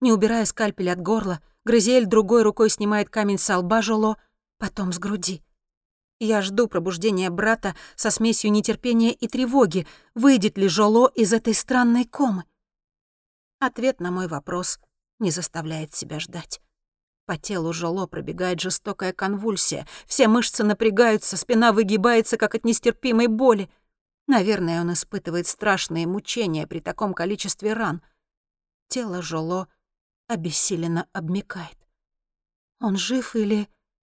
Не убирая скальпель от горла, Грызиэль другой рукой снимает камень со лба Жоло, потом с груди. Я жду пробуждения брата со смесью нетерпения и тревоги. Выйдет ли Жоло из этой странной комы? Ответ на мой вопрос не заставляет себя ждать. По телу Жоло пробегает жестокая конвульсия. Все мышцы напрягаются, спина выгибается, как от нестерпимой боли. Наверное, он испытывает страшные мучения при таком количестве ран. Тело Жоло обессиленно обмякает. Он жив или...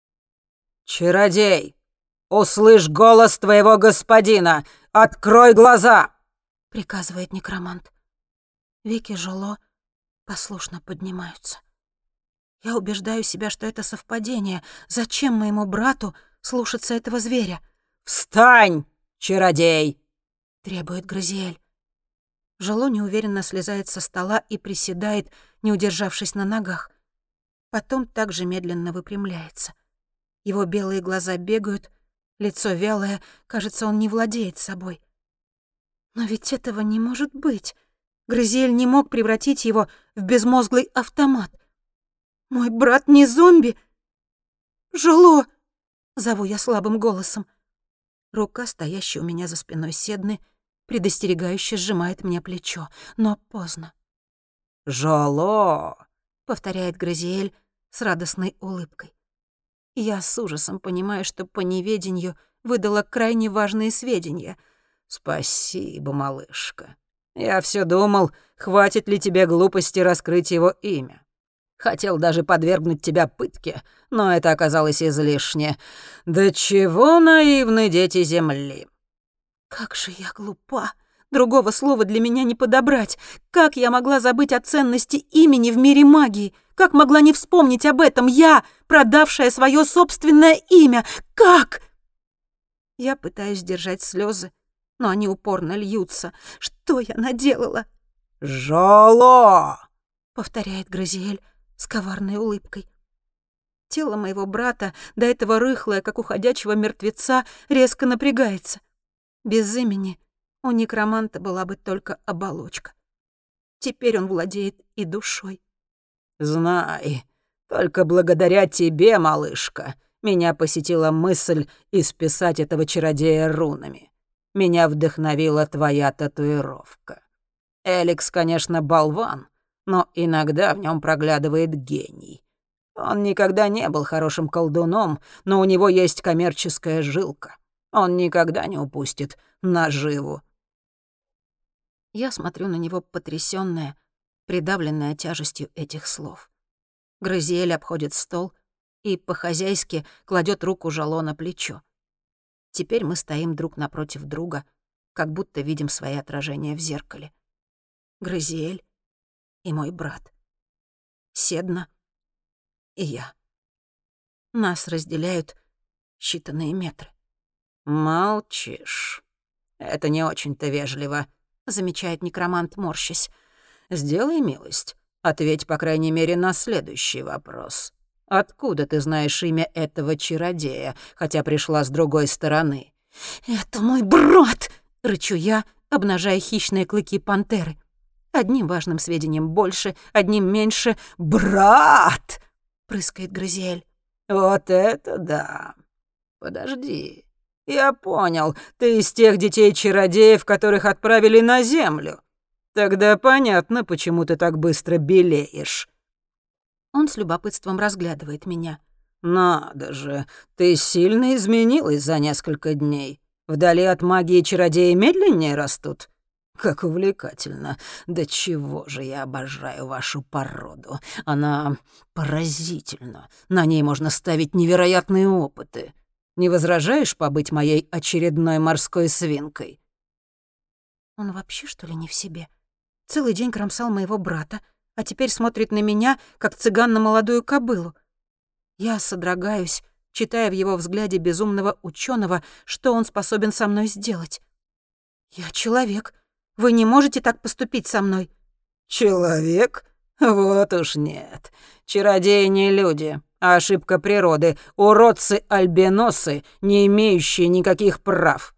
«Чародей, услышь голос твоего господина! Открой глаза!» — приказывает некромант. Веки Жоло послушно поднимаются. Я убеждаю себя, что это совпадение. Зачем моему брату слушаться этого зверя? «Встань, чародей!» — требует Грызиэль. Жоло неуверенно слезает со стола и приседает, не удержавшись на ногах. Потом также медленно выпрямляется. Его белые глаза бегают, лицо вялое, кажется, он не владеет собой. Но ведь этого не может быть. Грызиэль не мог превратить его в безмозглый автомат. Мой брат не зомби. «Жоло!» — зову я слабым голосом. Рука, стоящая у меня за спиной Седны, предостерегающе сжимает мне плечо, но поздно. «Жоло!» — повторяет Грызиэль с радостной улыбкой. Я с ужасом понимаю, что по неведению выдала крайне важные сведения. «Спасибо, малышка. Я все думал, хватит ли тебе глупости раскрыть его имя. Хотел даже подвергнуть тебя пытке, но это оказалось излишне. Да чего наивны дети Земли!» Как же я глупа! Другого слова для меня не подобрать. Как я могла забыть о ценности имени в мире магии? Как могла не вспомнить об этом я, продавшая свое собственное имя? Как? Я пытаюсь сдержать слезы, но они упорно льются. Что я наделала? «Жоло!» — повторяет Грызиэль с коварной улыбкой. Тело моего брата, до этого рыхлое, как у ходячего мертвеца, резко напрягается. Без имени у некроманта была бы только оболочка. Теперь он владеет и душой. «Знай, только благодаря тебе, малышка, меня посетила мысль исписать этого чародея рунами. Меня вдохновила твоя татуировка. Эликс, конечно, болван, но иногда в нем проглядывает гений. Он никогда не был хорошим колдуном, но у него есть коммерческая жилка. Он никогда не упустит наживу». Я смотрю на него потрясённая, придавленная тяжестью этих слов. Грызиэль обходит стол и по-хозяйски кладет руку Жоло на плечо. Теперь мы стоим друг напротив друга, как будто видим свои отражения в зеркале. Грызиэль и мой брат. Седна и я. Нас разделяют считанные метры. «Молчишь. Это не очень-то вежливо», — замечает некромант, морщась. «Сделай милость. Ответь, по крайней мере, на следующий вопрос. Откуда ты знаешь имя этого чародея, хотя пришла с другой стороны?» «Это мой брат!» — рычу я, обнажая хищные клыки пантеры. Одним важным сведением больше, одним меньше. «Брат!» — прыскает Грызиэль. «Вот это да! Подожди. Я понял, ты из тех детей-чародеев, которых отправили на землю. Тогда понятно, почему ты так быстро белеешь». Он с любопытством разглядывает меня. «Надо же, ты сильно изменилась за несколько дней. Вдали от магии чародеи медленнее растут? Как увлекательно. Да чего же я обожаю вашу породу. Она поразительна. На ней можно ставить невероятные опыты. Не возражаешь побыть моей очередной морской свинкой?» Он вообще, что ли, не в себе? Целый день кромсал моего брата, а теперь смотрит на меня, как цыган на молодую кобылу. Я содрогаюсь, читая в его взгляде безумного ученого, что он способен со мной сделать. «Я человек. Вы не можете так поступить со мной». «Человек? Вот уж нет. Чародеи не люди, а ошибка природы. Уродцы-альбиносы, не имеющие никаких прав».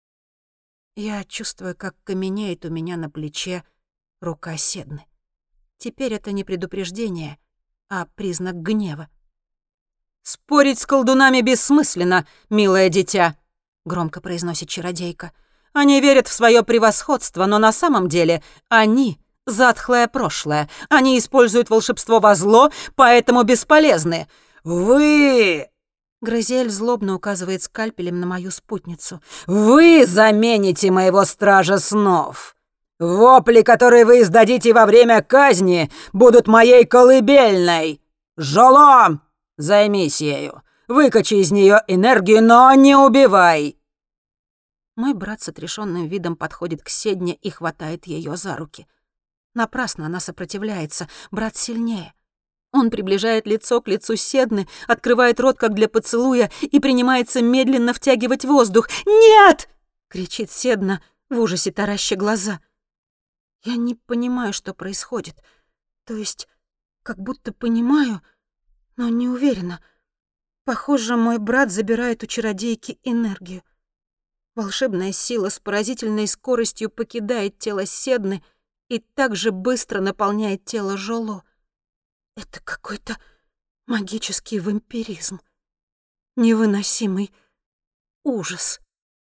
Я чувствую, как каменеет у меня на плече рука Седны. Теперь это не предупреждение, а признак гнева. «Спорить с колдунами бессмысленно, милое дитя», — громко произносит чародейка. «Они верят в свое превосходство, но на самом деле они — затхлое прошлое. Они используют волшебство во зло, поэтому бесполезны. Вы...» Грозиэль злобно указывает скальпелем на мою спутницу. «Вы замените моего стража снов. Вопли, которые вы издадите во время казни, будут моей колыбельной. Жолом! Займись ею. Выкачи из нее энергию, но не убивай!» Мой брат с отрешенным видом подходит к Седне и хватает ее за руки. Напрасно она сопротивляется, брат сильнее. Он приближает лицо к лицу Седны, открывает рот, как для поцелуя, и принимается медленно втягивать воздух. «Нет!» — кричит Седна, в ужасе тараща глаза. Я не понимаю, что происходит. То есть, как будто понимаю, но не уверена. Похоже, мой брат забирает у чародейки энергию. Волшебная сила с поразительной скоростью покидает тело Седны и так же быстро наполняет тело Жоло. Это какой-то магический вампиризм. Невыносимый ужас.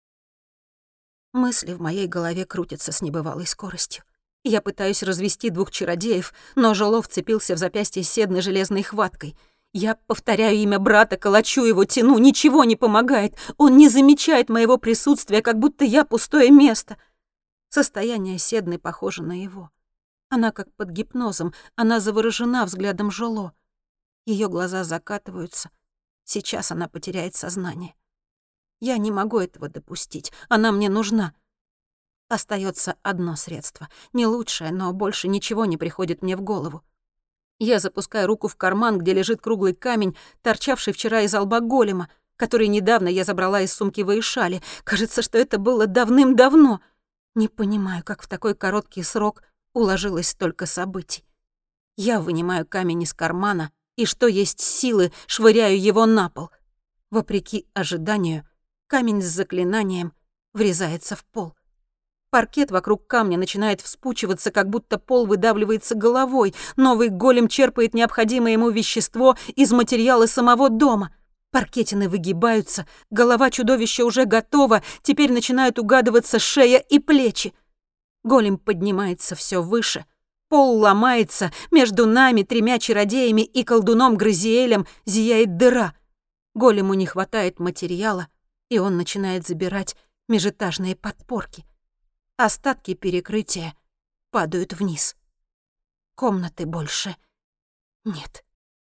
Мысли в моей голове крутятся с небывалой скоростью. Я пытаюсь развести двух чародеев, но Жоло вцепился в запястье Седны железной хваткой. Я повторяю имя брата, колочу его, тяну, ничего не помогает. Он не замечает моего присутствия, как будто я пустое место. Состояние Седны похоже на его. Она как под гипнозом, она заворожена взглядом Жоло. Ее глаза закатываются. Сейчас она потеряет сознание. Я не могу этого допустить, она мне нужна. Остается одно средство, не лучшее, но больше ничего не приходит мне в голову. Я запускаю руку в карман, где лежит круглый камень, торчавший вчера из лба голема, который недавно я забрала из сумки Ваишали. Кажется, что это было давным-давно. Не понимаю, как в такой короткий срок уложилось столько событий. Я вынимаю камень из кармана и, что есть силы, швыряю его на пол. Вопреки ожиданию, камень с заклинанием врезается в пол. Паркет вокруг камня начинает вспучиваться, как будто пол выдавливается головой. Новый голем черпает необходимое ему вещество из материала самого дома. Паркетины выгибаются, голова чудовища уже готова, теперь начинают угадываться шея и плечи. Голем поднимается все выше, пол ломается, между нами, тремя чародеями и колдуном Грозиэлем зияет дыра. Голему не хватает материала, и он начинает забирать межэтажные подпорки. Остатки перекрытия падают вниз. Комнаты больше нет.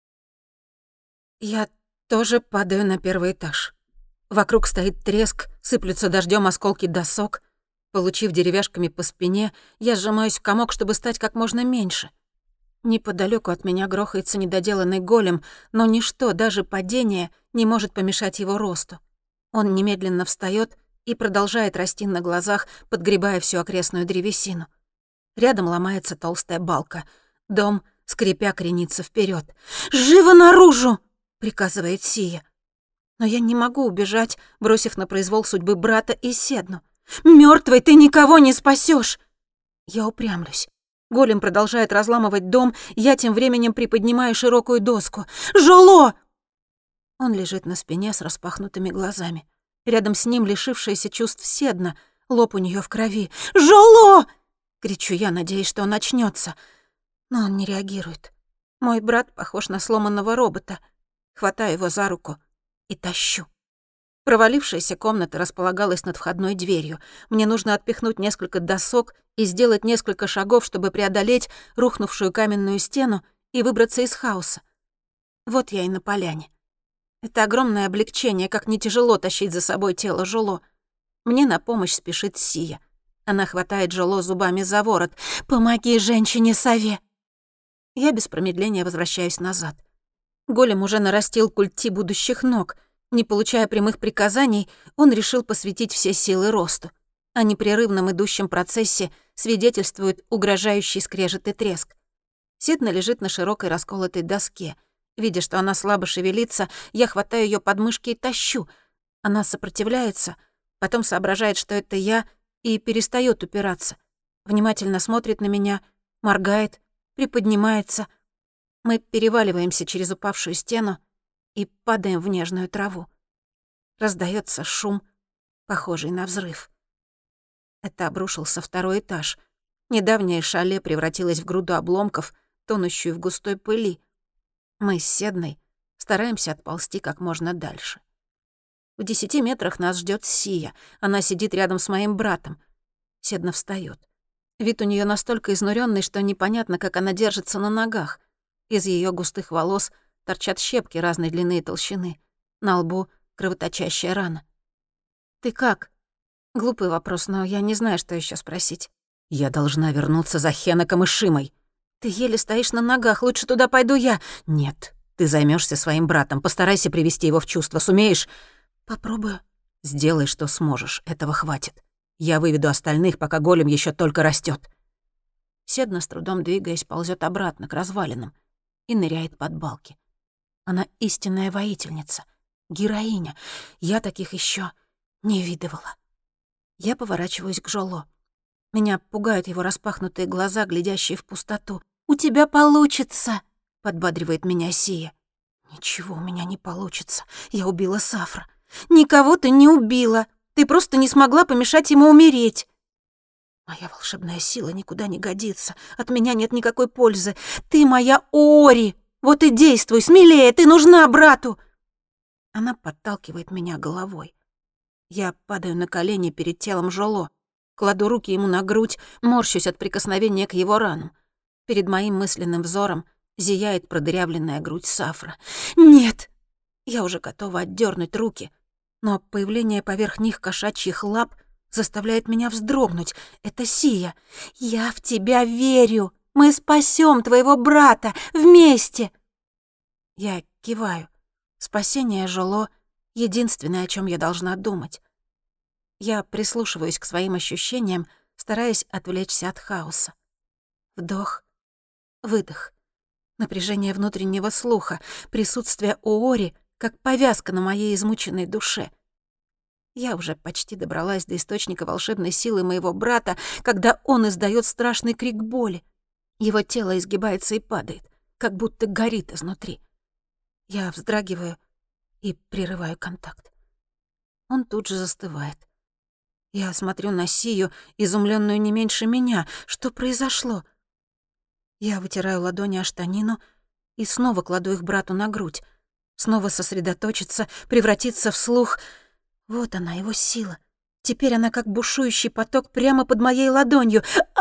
Я тоже падаю на первый этаж. Вокруг стоит треск, сыплются дождем осколки досок. Получив деревяшками по спине, я сжимаюсь в комок, чтобы стать как можно меньше. Неподалёку от меня грохается недоделанный голем, но ничто, даже падение, не может помешать его росту. Он немедленно встаёт и продолжает расти на глазах, подгребая всю окрестную древесину. Рядом ломается толстая балка. Дом, скрипя, кренится вперёд. «Живо наружу!» — приказывает Сия. Но я не могу убежать, бросив на произвол судьбы брата и Седну. «Мёртвой ты никого не спасёшь!» Я упрямлюсь. Голем продолжает разламывать дом, я тем временем приподнимаю широкую доску. «Жоло!» Он лежит на спине с распахнутыми глазами. Рядом с ним лишившаяся чувств Седна, лоб у неё в крови. «Жоло!» — кричу я, надеясь, что он очнётся. Но он не реагирует. Мой брат похож на сломанного робота. Хватаю его за руку и тащу. Провалившаяся комната располагалась над входной дверью. Мне нужно отпихнуть несколько досок и сделать несколько шагов, чтобы преодолеть рухнувшую каменную стену и выбраться из хаоса. Вот я и на поляне. Это огромное облегчение, как не тяжело тащить за собой тело Жоло. Мне на помощь спешит Сия. Она хватает Жоло зубами за ворот. «Помоги женщине-сове!» Я без промедления возвращаюсь назад. Голем уже нарастил культи будущих ног. Не получая прямых приказаний, он решил посвятить все силы росту. О непрерывном идущем процессе свидетельствует угрожающий скрежет и треск. Седна лежит на широкой расколотой доске. Видя, что она слабо шевелится, я хватаю ее подмышки и тащу. Она сопротивляется, потом соображает, что это я, и перестает упираться. Внимательно смотрит на меня, моргает, приподнимается. Мы переваливаемся через упавшую стену и падаем в нежную траву. Раздаётся шум, похожий на взрыв. Это обрушился второй этаж. Недавнее шале превратилось в груду обломков, тонущую в густой пыли. Мы с Седной стараемся отползти как можно дальше. В 10 метрах нас ждёт Сия. Она сидит рядом с моим братом. Седна встаёт. Вид у неё настолько изнурённый, что непонятно, как она держится на ногах. Из её густых волос торчат щепки разной длины и толщины. На лбу кровоточащая рана. «Ты как?» Глупый вопрос, но я не знаю, что ещё спросить. Я должна вернуться за Хенеком и Шимой. «Ты еле стоишь на ногах, лучше туда пойду я». Нет, ты займёшься своим братом, постарайся привести его в чувство, сумеешь? «Попробую». Сделай, что сможешь, этого хватит. Я выведу остальных, пока голем ещё только растёт. Седна, с трудом двигаясь, ползёт обратно к развалинам и ныряет под балки. Она истинная воительница, героиня. Я таких ещё не видывала. Я поворачиваюсь к Жоло. Меня пугают его распахнутые глаза, глядящие в пустоту. «У тебя получится!» — подбадривает меня Сия. «Ничего у меня не получится. Я убила Сафра». «Никого ты не убила. Ты просто не смогла помешать ему умереть». «Моя волшебная сила никуда не годится. От меня нет никакой пользы. Ты моя Ори. Вот и действуй, смелее, ты нужна брату!» Она подталкивает меня головой. Я падаю на колени перед телом Жоло, кладу руки ему на грудь, морщусь от прикосновения к его ранам. Перед моим мысленным взором зияет продырявленная грудь Сафра. «Нет!» Я уже готова отдёрнуть руки, но появление поверх них кошачьих лап заставляет меня вздрогнуть. Это Сия. «Я в тебя верю! Мы спасём твоего брата! Вместе!» Я киваю. Спасение Жоло — единственное, о чём я должна думать. Я прислушиваюсь к своим ощущениям, стараясь отвлечься от хаоса. Вдох, выдох. Напряжение внутреннего слуха, присутствие Оори как повязка на моей измученной душе. Я уже почти добралась до источника волшебной силы моего брата, когда он издаёт страшный крик боли. Его тело изгибается и падает, как будто горит изнутри. Я вздрагиваю и прерываю контакт. Он тут же застывает. Я смотрю на Сию, изумлённую не меньше меня. Что произошло? Я вытираю ладони о штанину и снова кладу их брату на грудь. Снова сосредоточиться, превратиться в слух. Вот она, его сила. Теперь она как бушующий поток прямо под моей ладонью.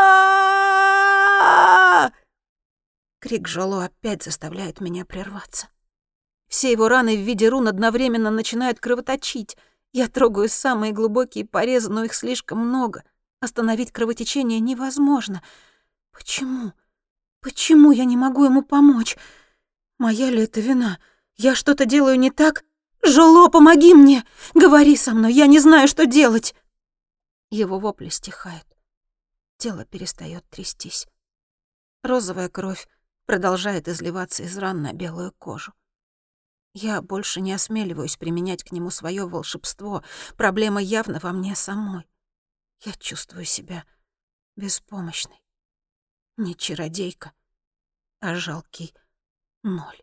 А! Крик Жоло опять заставляет меня прерваться. Все его раны в виде рун одновременно начинают кровоточить. Я трогаю самые глубокие порезы, но их слишком много. Остановить кровотечение невозможно. Почему? Почему я не могу ему помочь? Моя ли это вина? Я что-то делаю не так? «Жоло, помоги мне! Говори со мной, я не знаю, что делать!» Его вопли стихают. Тело перестаёт трястись. Розовая кровь продолжает изливаться из ран на белую кожу. Я больше не осмеливаюсь применять к нему своё волшебство. Проблема явно во мне самой. Я чувствую себя беспомощной. Не чародейка, а жалкий ноль.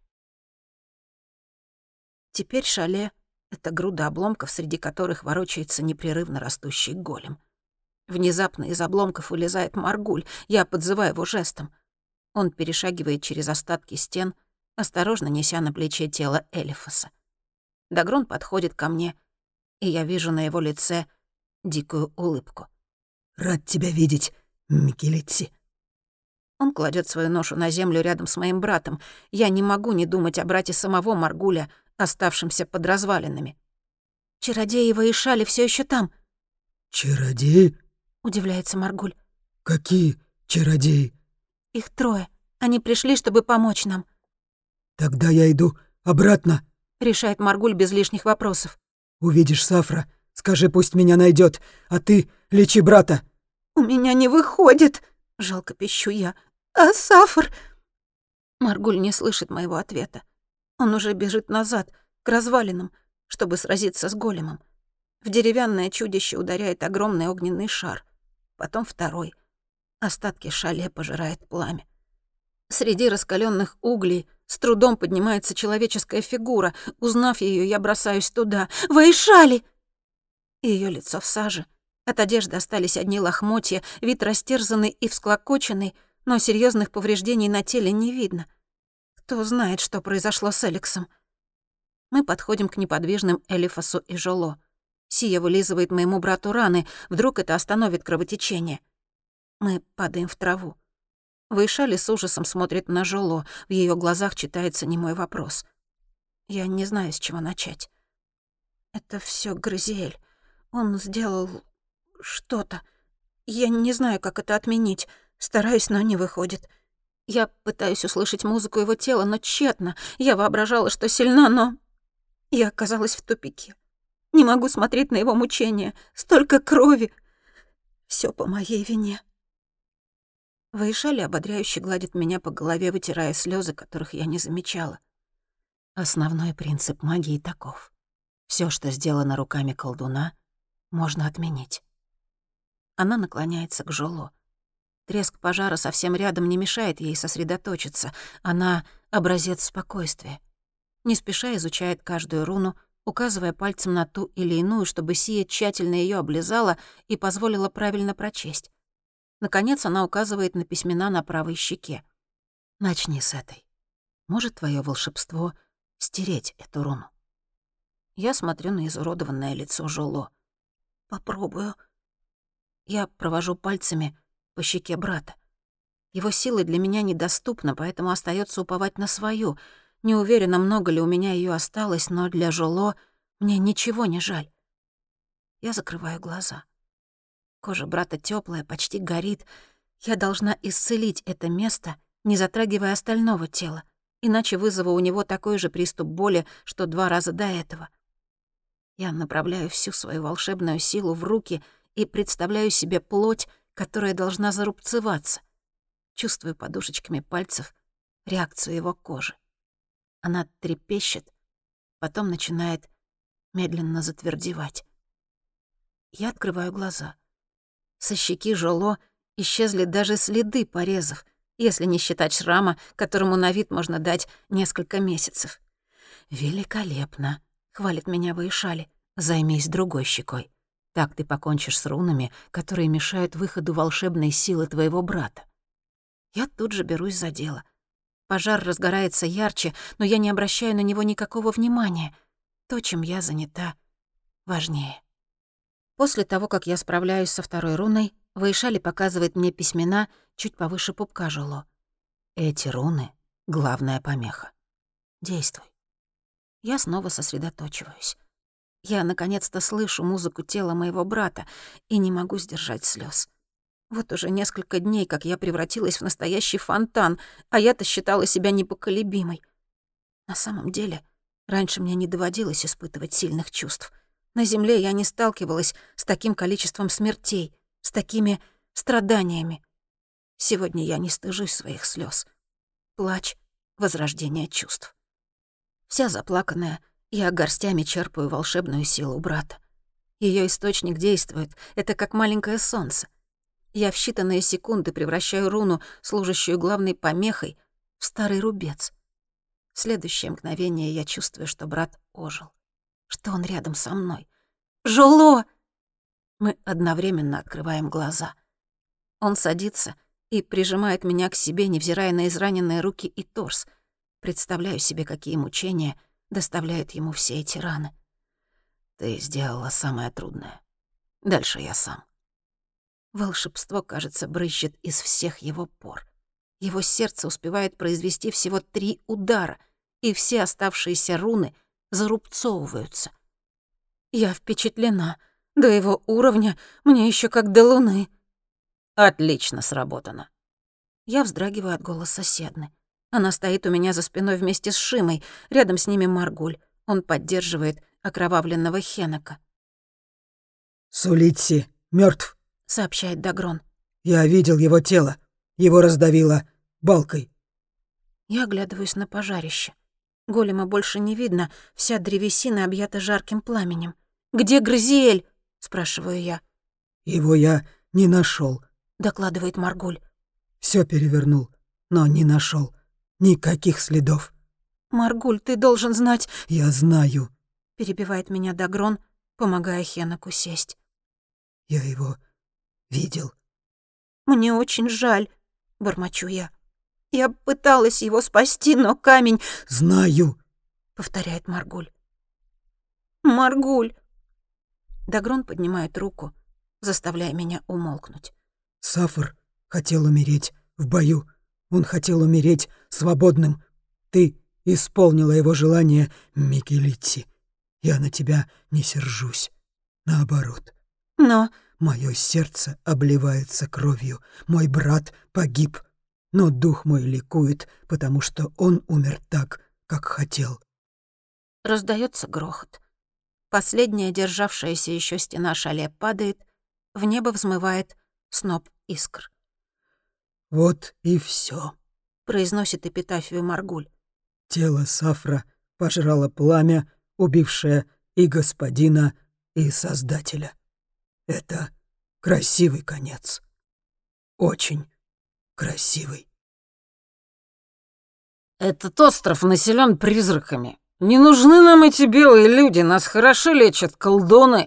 Теперь шале — это груда обломков, среди которых ворочается непрерывно растущий голем. Внезапно из обломков вылезает Маргуль. Я подзываю его жестом. Он перешагивает через остатки стен, осторожно неся на плече тело Элифаса. Дагрон подходит ко мне, и я вижу на его лице дикую улыбку. «Рад тебя видеть, Микелетси». Он кладет свою ношу на землю рядом с моим братом. Я не могу не думать о брате самого Маргуля, оставшемся под развалинами. «Чародеева и Шали все еще там». «Чародеи?» — удивляется Маргуль. «Какие чародеи?» «Их 3. Они пришли, чтобы помочь нам». «Тогда я иду обратно», — решает Маргуль без лишних вопросов. «Увидишь Сафра, скажи, пусть меня найдет, а ты лечи брата». «У меня не выходит», — жалко пищу я. «А Сафр?» Маргуль не слышит моего ответа. Он уже бежит назад, к развалинам, чтобы сразиться с големом. В деревянное чудище ударяет огромный огненный шар. Потом 2. Остатки шале пожирает пламя. Среди раскаленных углей с трудом поднимается человеческая фигура. Узнав ее, я бросаюсь туда. «Ваишали!» Ее лицо в саже. От одежды остались одни лохмотья, вид растерзанный и всклокоченный, но серьезных повреждений на теле не видно. Кто знает, что произошло с Эликсом. Мы подходим к неподвижным Элифасу и Жоло. Сия вылизывает моему брату раны, вдруг это остановит кровотечение. Мы падаем в траву. Ваишали с ужасом смотрит на Жоло, в ее глазах читается немой вопрос. Я не знаю, с чего начать. Это все Грызиэль. Он сделал что-то. Я не знаю, как это отменить. Стараюсь, но не выходит. Я пытаюсь услышать музыку его тела, но тщетно. Я воображала, что сильна, но... Я оказалась в тупике. Не могу смотреть на его мучения. Столько крови. Все по моей вине. Ваишали ободряюще гладит меня по голове, вытирая слезы, которых я не замечала. Основной принцип магии таков. Все, что сделано руками колдуна, можно отменить. Она наклоняется к Жоло. Треск пожара совсем рядом не мешает ей сосредоточиться. Она — образец спокойствия. Не спеша изучает каждую руну, указывая пальцем на ту или иную, чтобы Сия тщательно ее облизала и позволила правильно прочесть. Наконец она указывает на письмена на правой щеке. «Начни с этой. Может твое волшебство стереть эту руну?» Я смотрю на изуродованное лицо Жоло. «Попробую». Я провожу пальцами по щеке брата. Его сила для меня недоступна, поэтому остается уповать на свою. Не уверена, много ли у меня ее осталось, но для Жоло мне ничего не жаль. Я закрываю глаза. Кожа брата теплая, почти горит. Я должна исцелить это место, не затрагивая остального тела, иначе вызову у него такой же приступ боли, что 2 раза до этого. Я направляю всю свою волшебную силу в руки и представляю себе плоть, которая должна зарубцеваться. Чувствую подушечками пальцев реакцию его кожи. Она трепещет, потом начинает медленно затвердевать. Я открываю глаза. Со щеки Жоло исчезли даже следы порезов, если не считать шрама, которому на вид можно дать несколько месяцев. «Великолепно», — хвалит меня Ваишали. «Займись другой щекой. Так ты покончишь с рунами, которые мешают выходу волшебной силы твоего брата». Я тут же берусь за дело. Пожар разгорается ярче, но я не обращаю на него никакого внимания. То, чем я занята, важнее. После того, как я справляюсь со второй руной, Ваишали показывает мне письмена чуть повыше пупка Жоло. Эти руны — главная помеха. Действуй. Я снова сосредоточиваюсь. Я наконец-то слышу музыку тела моего брата и не могу сдержать слез. Вот уже несколько дней, как я превратилась в настоящий фонтан, а я-то считала себя непоколебимой. На самом деле, раньше мне не доводилось испытывать сильных чувств. На земле я не сталкивалась с таким количеством смертей, с такими страданиями. Сегодня я не стыжусь своих слез. Плач — возрождение чувств. Вся заплаканная, я горстями черпаю волшебную силу брата. Ее источник действует, это как маленькое солнце. Я в считанные секунды превращаю руну, служащую главной помехой, в старый рубец. В следующее мгновение я чувствую, что брат ожил, что он рядом со мной. «Жоло!» Мы одновременно открываем глаза. Он садится и прижимает меня к себе, невзирая на израненные руки и торс. Представляю себе, какие мучения доставляют ему все эти раны. «Ты сделала самое трудное. Дальше я сам». Волшебство, кажется, брызжет из всех его пор. Его сердце успевает произвести всего 3 удара, и все оставшиеся руны зарубцовываются. Я впечатлена. До его уровня мне еще как до луны. Отлично сработано. Я вздрагиваю от голоса Седны. Она стоит у меня за спиной вместе с Шимой. Рядом с ними Маргуль. Он поддерживает окровавленного Хенока. «Сулитси мертв, сообщает Дагрон. «Я видел его тело. Его раздавило балкой». Я оглядываюсь на пожарище. Голема больше не видно, вся древесина объята жарким пламенем. «Где Грызиэль?» — спрашиваю я. «Его я не нашел, докладывает Маргуль. Все перевернул. но не нашел никаких следов. «Маргуль, ты должен знать...» «Я знаю». Перебивает меня Дагрон, помогая Хеноку сесть. «Я его видел». «Мне очень жаль», — бормочу я. «Я пыталась его спасти, но камень...» «Знаю», — повторяет Маргуль. «Маргуль!» Дагрон поднимает руку, заставляя меня умолкнуть. «Сафар хотел умереть в бою. Он хотел умереть свободным. Ты исполнила его желание, Микелитти. Я на тебя не сержусь. Наоборот. Но... Мое сердце обливается кровью. Мой брат погиб. Но дух мой ликует, потому что он умер так, как хотел». Раздается грохот. Последняя державшаяся еще стена шале падает, в небо взмывает сноп искр. «Вот и все. Произносит эпитафию Маргуль. Тело Сафра пожрало пламя, убившее и господина, и Создателя. Это красивый конец. Очень красивый». «Этот остров населен призраками. Не нужны нам эти белые люди, нас хорошо лечат колдуны».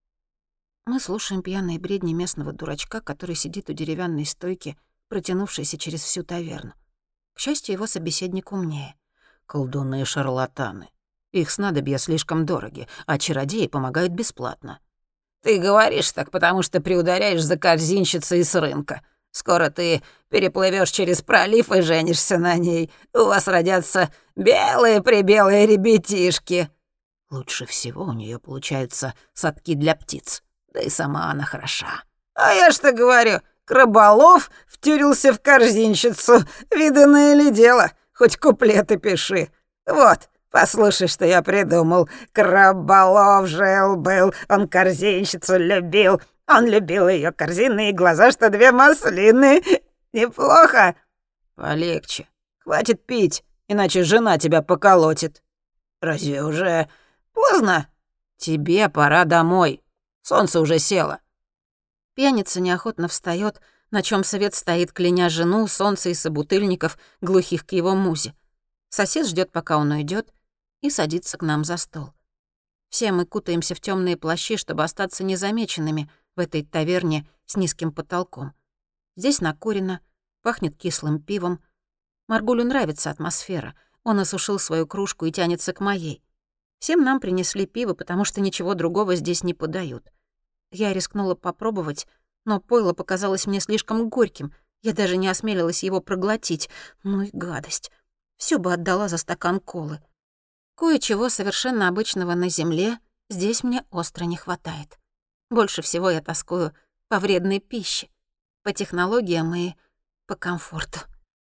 Мы слушаем пьяные бредни местного дурачка, который сидит у деревянной стойки, протянувшейся через всю таверну. К счастью, его собеседник умнее. Колдуны и шарлатаны. Их снадобья слишком дороги, а чародеи помогают бесплатно. Ты говоришь так, потому что приударяешь за корзинщицей с рынка. Скоро ты переплывешь через пролив и женишься на ней. У вас родятся белые-пребелые ребятишки. Лучше всего у нее получаются садки для птиц. Да и сама она хороша. А я что говорю, Краболов втюрился в корзинщицу. Виданное ли дело? Хоть куплеты пиши. Вот, послушай, что я придумал. Краболов жил-был, он корзинщицу любил. Он любил ее корзинные глаза, что две маслины. Неплохо. Полегче. Хватит пить, иначе жена тебя поколотит. Разве уже поздно? Тебе пора домой. Солнце уже село. Пьяница неохотно встает, на чем совет стоит, кляня жену, солнце и собутыльников, глухих к его музе. Сосед ждет, пока он уйдет, и садится к нам за стол. Все мы кутаемся в темные плащи, чтобы остаться незамеченными в этой таверне с низким потолком. Здесь накурено, пахнет кислым пивом. Маргулю нравится атмосфера. Он осушил свою кружку и тянется к моей. Всем нам принесли пиво, потому что ничего другого здесь не подают. Я рискнула попробовать, но пойло показалось мне слишком горьким. Я даже не осмелилась его проглотить. Ну и гадость. Всё бы отдала за стакан колы. Кое-чего совершенно обычного на земле здесь мне остро не хватает. Больше всего я тоскую по вредной пище, по технологиям и по комфорту.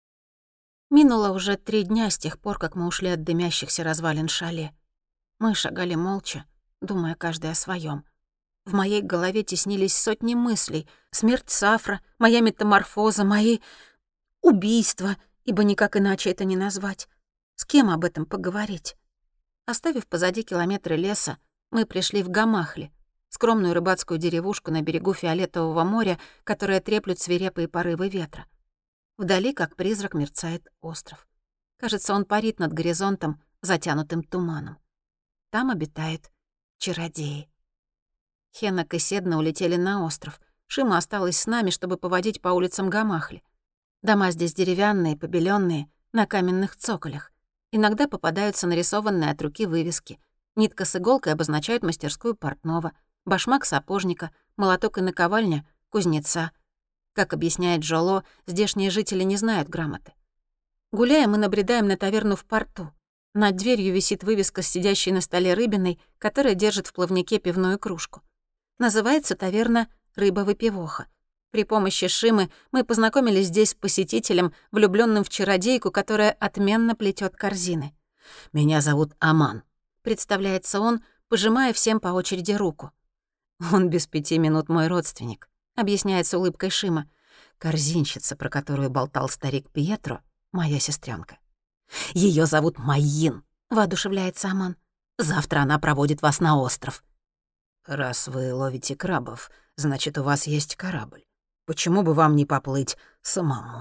Минуло уже 3 дня с тех пор, как мы ушли от дымящихся развалин шале. Мы шагали молча, думая каждый о своём. В моей голове теснились сотни мыслей. Смерть Сафра, моя метаморфоза, мои убийства, ибо никак иначе это не назвать. С кем об этом поговорить? Оставив позади километры леса, мы пришли в Гамахли, скромную рыбацкую деревушку на берегу Фиолетового моря, которая треплет свирепые порывы ветра. Вдали, как призрак, мерцает остров. Кажется, он парит над горизонтом, затянутым туманом. Там обитает чародеи. Хеннок и Седна улетели на остров. Шима осталась с нами, чтобы поводить по улицам Гамахли. Дома здесь деревянные, побелённые, на каменных цоколях. Иногда попадаются нарисованные от руки вывески. Нитка с иголкой обозначают мастерскую портного, башмак сапожника, молоток и наковальня — кузнеца. Как объясняет Жоло, здешние жители не знают грамоты. Гуляя, мы набредаем на таверну в порту. Над дверью висит вывеска с сидящей на столе рыбиной, которая держит в плавнике пивную кружку. Называется таверна «Рыба-выпивоха». При помощи Шимы мы познакомились здесь с посетителем, влюблённым в чародейку, которая отменно плетёт корзины. «Меня зовут Аман», — представляется он, пожимая всем по очереди руку. «Он без 5 минут мой родственник», — объясняет с улыбкой Шима. «Корзинщица, про которую болтал старик Пьетро, моя сестрёнка. Её зовут Майин», — воодушевляется Аман. «Завтра она проводит вас на остров». «Раз вы ловите крабов, значит, у вас есть корабль. Почему бы вам не поплыть самому?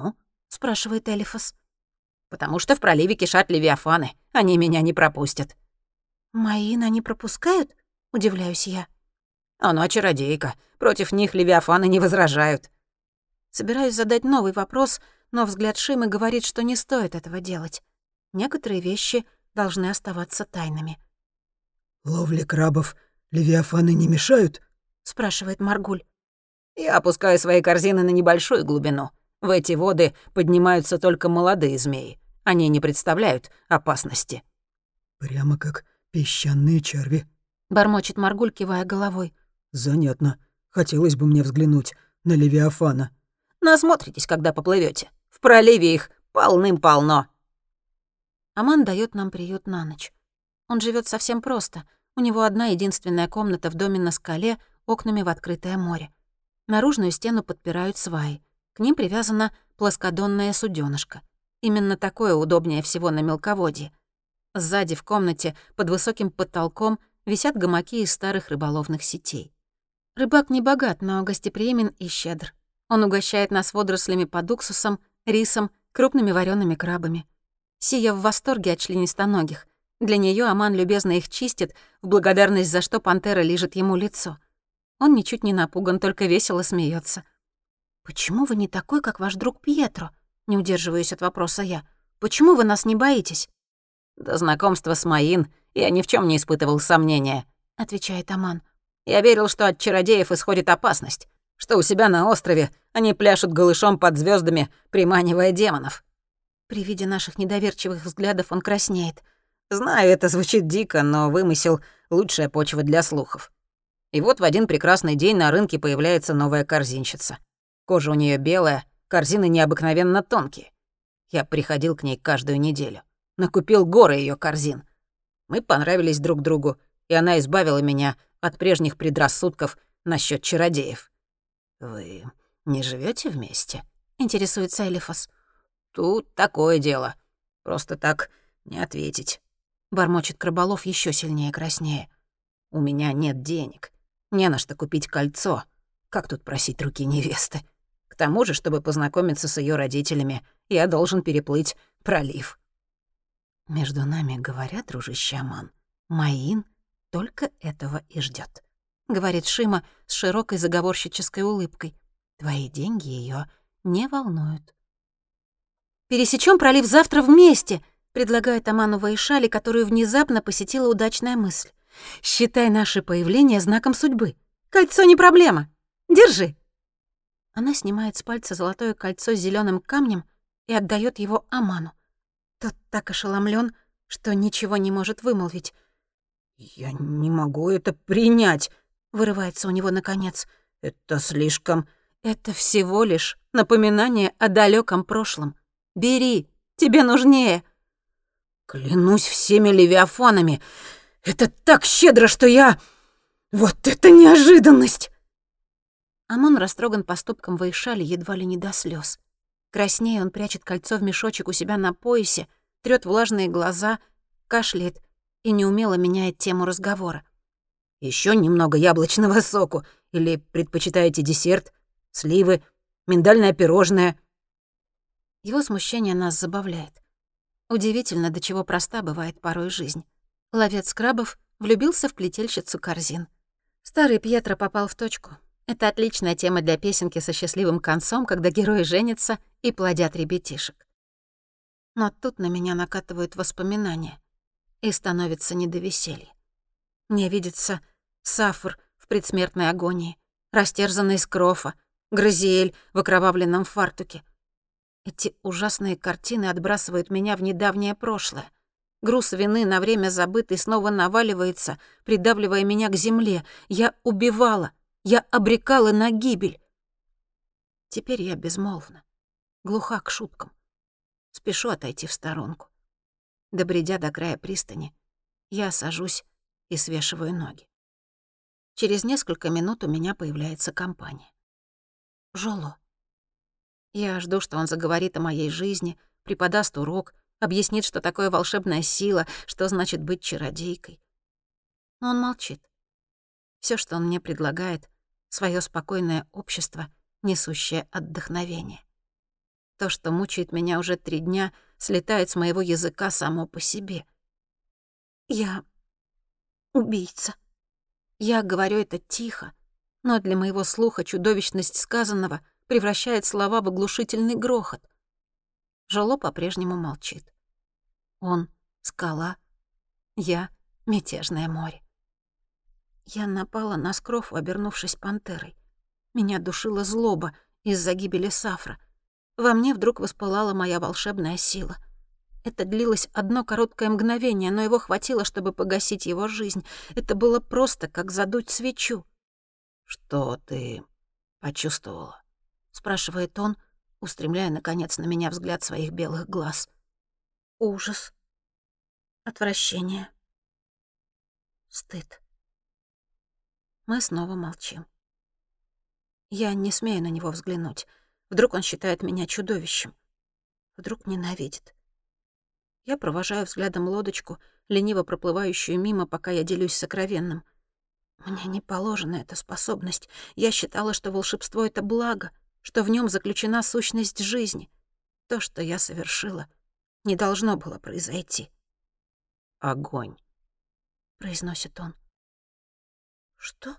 — спрашивает Элифас. «Потому что в проливе кишат левиафаны. Они меня не пропустят». «Маин они пропускают?» — удивляюсь я. «Она чародейка. Против них левиафаны не возражают». Собираюсь задать новый вопрос, но взгляд Шимы говорит, что не стоит этого делать. Некоторые вещи должны оставаться тайнами. «Ловле крабов левиафаны не мешают?» — спрашивает Маргуль. «Я опускаю свои корзины на небольшую глубину. В эти воды поднимаются только молодые змеи. Они не представляют опасности». «Прямо как песчаные черви». Бормочет Маргуль, кивая головой. «Занятно. Хотелось бы мне взглянуть на левиафана». Насмотритесь, когда поплывете. В проливе их полным-полно». Аман даёт нам приют на ночь. Он живет совсем просто. У него одна единственная комната в доме на скале, окнами в открытое море. Наружную стену подпирают сваи. К ним привязана плоскодонная суденышко. Именно такое удобнее всего на мелководье. Сзади в комнате, под высоким потолком, висят гамаки из старых рыболовных сетей. Рыбак не богат, но гостеприимен и щедр. Он угощает нас водорослями под уксусом, рисом, крупными вареными крабами. Сия в восторге от членистоногих. Для нее Аман любезно их чистит, в благодарность за что пантера лижет ему лицо. Он ничуть не напуган, только весело смеется. «Почему вы не такой, как ваш друг Пьетро?» Не удерживаюсь от вопроса я. «Почему вы нас не боитесь?» «До знакомства с Маин я ни в чем не испытывал сомнения», — отвечает Аман. «Я верил, что от чародеев исходит опасность, что у себя на острове они пляшут голышом под звездами, приманивая демонов». При виде наших недоверчивых взглядов он краснеет. Знаю, это звучит дико, но вымысел — лучшая почва для слухов. И вот в один прекрасный день на рынке появляется новая корзинщица. Кожа у нее белая, корзины необыкновенно тонкие. Я приходил к ней каждую неделю. Накупил горы ее корзин. Мы понравились друг другу, и она избавила меня от прежних предрассудков насчет чародеев. «Вы не живете вместе?» — интересуется Элифас. «Тут такое дело. Просто так не ответить». Бормочет Краболов еще сильнее краснее. «У меня нет денег. Не на что купить кольцо. Как тут просить руки невесты? К тому же, чтобы познакомиться с ее родителями, я должен переплыть пролив». «Между нами говорят, дружище Аман, Маин только этого и ждет, говорит Шима с широкой заговорщической улыбкой. «Твои деньги ее не волнуют». «Пересечем пролив завтра вместе», — предлагает Аману Ваишали, которую внезапно посетила удачная мысль. «Считай наше появление знаком судьбы. Кольцо не проблема. Держи». Она снимает с пальца золотое кольцо с зеленым камнем и отдает его Аману. Тот так ошеломлен, что ничего не может вымолвить. «Я не могу это принять», — вырывается у него наконец. «Это слишком...» «Это всего лишь напоминание о далеком прошлом. Бери, тебе нужнее». «Клянусь всеми левиафанами, это так щедро, что я... Вот это неожиданность!» Амон растроган поступком Ваишали едва ли не до слез. Краснея, он прячет кольцо в мешочек у себя на поясе, трёт влажные глаза, кашляет и неумело меняет тему разговора. Еще немного яблочного соку? Или предпочитаете десерт, сливы, миндальное пирожное?» Его смущение нас забавляет. Удивительно, до чего проста бывает порой жизнь. Ловец крабов влюбился в плетельщицу корзин. Старый Пьетро попал в точку. Это отличная тема для песенки со счастливым концом, когда герои женятся и плодят ребятишек. Но тут на меня накатывают воспоминания, и становится не до веселья. Мне видится Сафр в предсмертной агонии, растерзанный Скрофа, Грозиэль в окровавленном фартуке. Эти ужасные картины отбрасывают меня в недавнее прошлое. Груз вины на время забытый снова наваливается, придавливая меня к земле. Я убивала, я обрекала на гибель. Теперь я безмолвна, глуха к шуткам. Спешу отойти в сторонку. Добредя до края пристани, я сажусь и свешиваю ноги. Через несколько минут у меня появляется компания. Жоло. Я жду, что он заговорит о моей жизни, преподаст урок, объяснит, что такое волшебная сила, что значит быть чародейкой. Но он молчит. Всё, что он мне предлагает, — своё спокойное общество, несущее отдохновение. То, что мучает меня уже 3 дня, слетает с моего языка само по себе. Я убийца. Я говорю это тихо, но для моего слуха чудовищность сказанного превращает слова в оглушительный грохот. Жоло по-прежнему молчит. Он — скала, я — мятежное море. Я напала на Скрофу, обернувшись пантерой. Меня душила злоба из-за гибели Сафра. Во мне вдруг воспылала моя волшебная сила. Это длилось одно короткое мгновение, но его хватило, чтобы погасить его жизнь. Это было просто, как задуть свечу. «Что ты почувствовала?» — спрашивает он, устремляя, наконец, на меня взгляд своих белых глаз. Ужас. Отвращение. Стыд. Мы снова молчим. Я не смею на него взглянуть. Вдруг он считает меня чудовищем. Вдруг ненавидит. Я провожаю взглядом лодочку, лениво проплывающую мимо, пока я делюсь сокровенным. Мне не положена эта способность. Я считала, что волшебство — это благо, что в нем заключена сущность жизни. То, что я совершила, не должно было произойти. «Огонь», — произносит он. Что?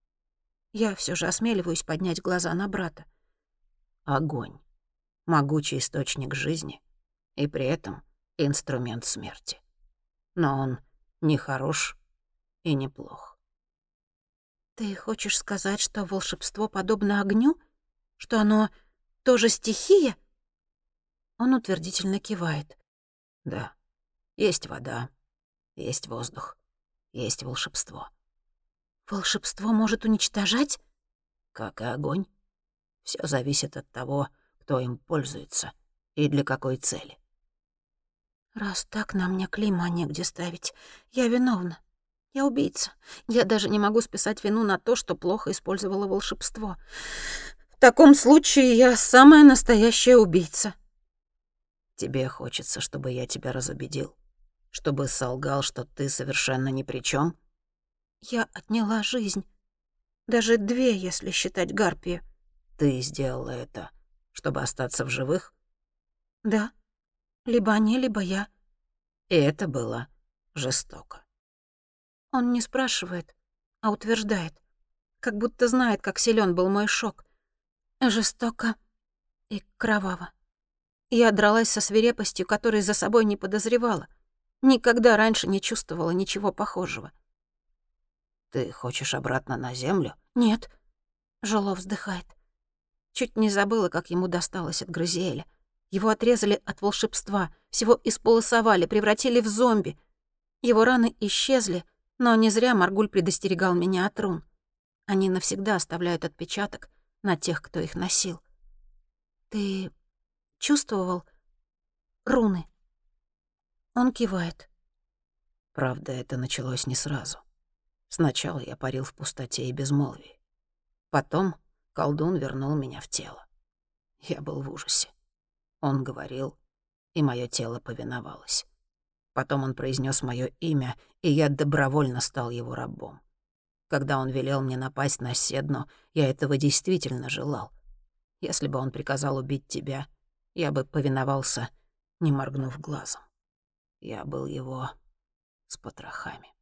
Я все же осмеливаюсь поднять глаза на брата. огонь. Могучий источник жизни и при этом инструмент смерти. Но он не хорош и не плох. Ты хочешь сказать, что волшебство подобно огню? Что оно тоже стихия? Он утвердительно кивает. Да, есть вода, есть воздух, есть волшебство. Волшебство может уничтожать? Как и огонь. Все зависит от того, кто им пользуется и для какой цели. Раз так, на мне клейма негде ставить. Я виновна. Я убийца. Я даже не могу списать вину на то, что плохо использовала волшебство. В таком случае я самая настоящая убийца. Тебе хочется, чтобы я тебя разубедил? Чтобы солгал, что ты совершенно ни при чем? Я отняла жизнь. Даже 2, если считать гарпию. Ты сделала это, чтобы остаться в живых? Да. Либо они, либо я. И это было жестоко. Он не спрашивает, а утверждает. Как будто знает, как силен был мой шок. Жестоко и кроваво. Я дралась со свирепостью, которой за собой не подозревала. Никогда раньше не чувствовала ничего похожего. Ты хочешь обратно на землю? Нет. Жоло вздыхает. Чуть не забыла, как ему досталось от Грызиэля. Его отрезали от волшебства, всего исполосовали, превратили в зомби. Его раны исчезли, но не зря Маргуль предостерегал меня от рун. Они навсегда оставляют отпечаток на тех, кто их носил. Ты чувствовал руны? Он кивает. Правда, это началось не сразу. Сначала я парил в пустоте и безмолвии. Потом колдун вернул меня в тело. Я был в ужасе. Он говорил, и мое тело повиновалось. Потом он произнес мое имя, и я добровольно стал его рабом. Когда он велел мне напасть на Седну, я этого действительно желал. Если бы он приказал убить тебя, я бы повиновался, не моргнув глазом. Я был его с потрохами.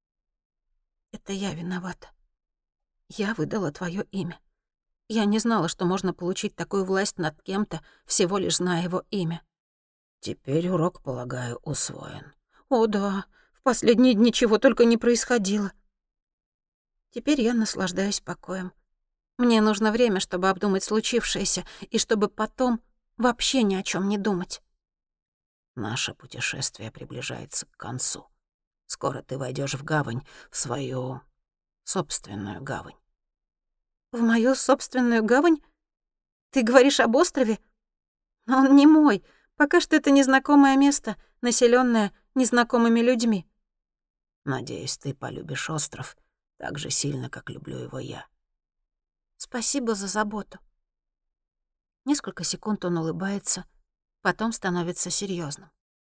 Это я виновата. Я выдала твое имя. Я не знала, что можно получить такую власть над кем-то, всего лишь зная его имя. Теперь урок, полагаю, усвоен. О да, в последние дни чего только не происходило. Теперь я наслаждаюсь покоем. Мне нужно время, чтобы обдумать случившееся, и чтобы потом вообще ни о чем не думать. Наше путешествие приближается к концу. Скоро ты войдешь в гавань, в свою собственную гавань. В мою собственную гавань? Ты говоришь об острове? Но он не мой. Пока что это незнакомое место, населенное незнакомыми людьми. Надеюсь, ты полюбишь остров так же сильно, как люблю его я. Спасибо за заботу. Несколько секунд он улыбается, потом становится серьезным.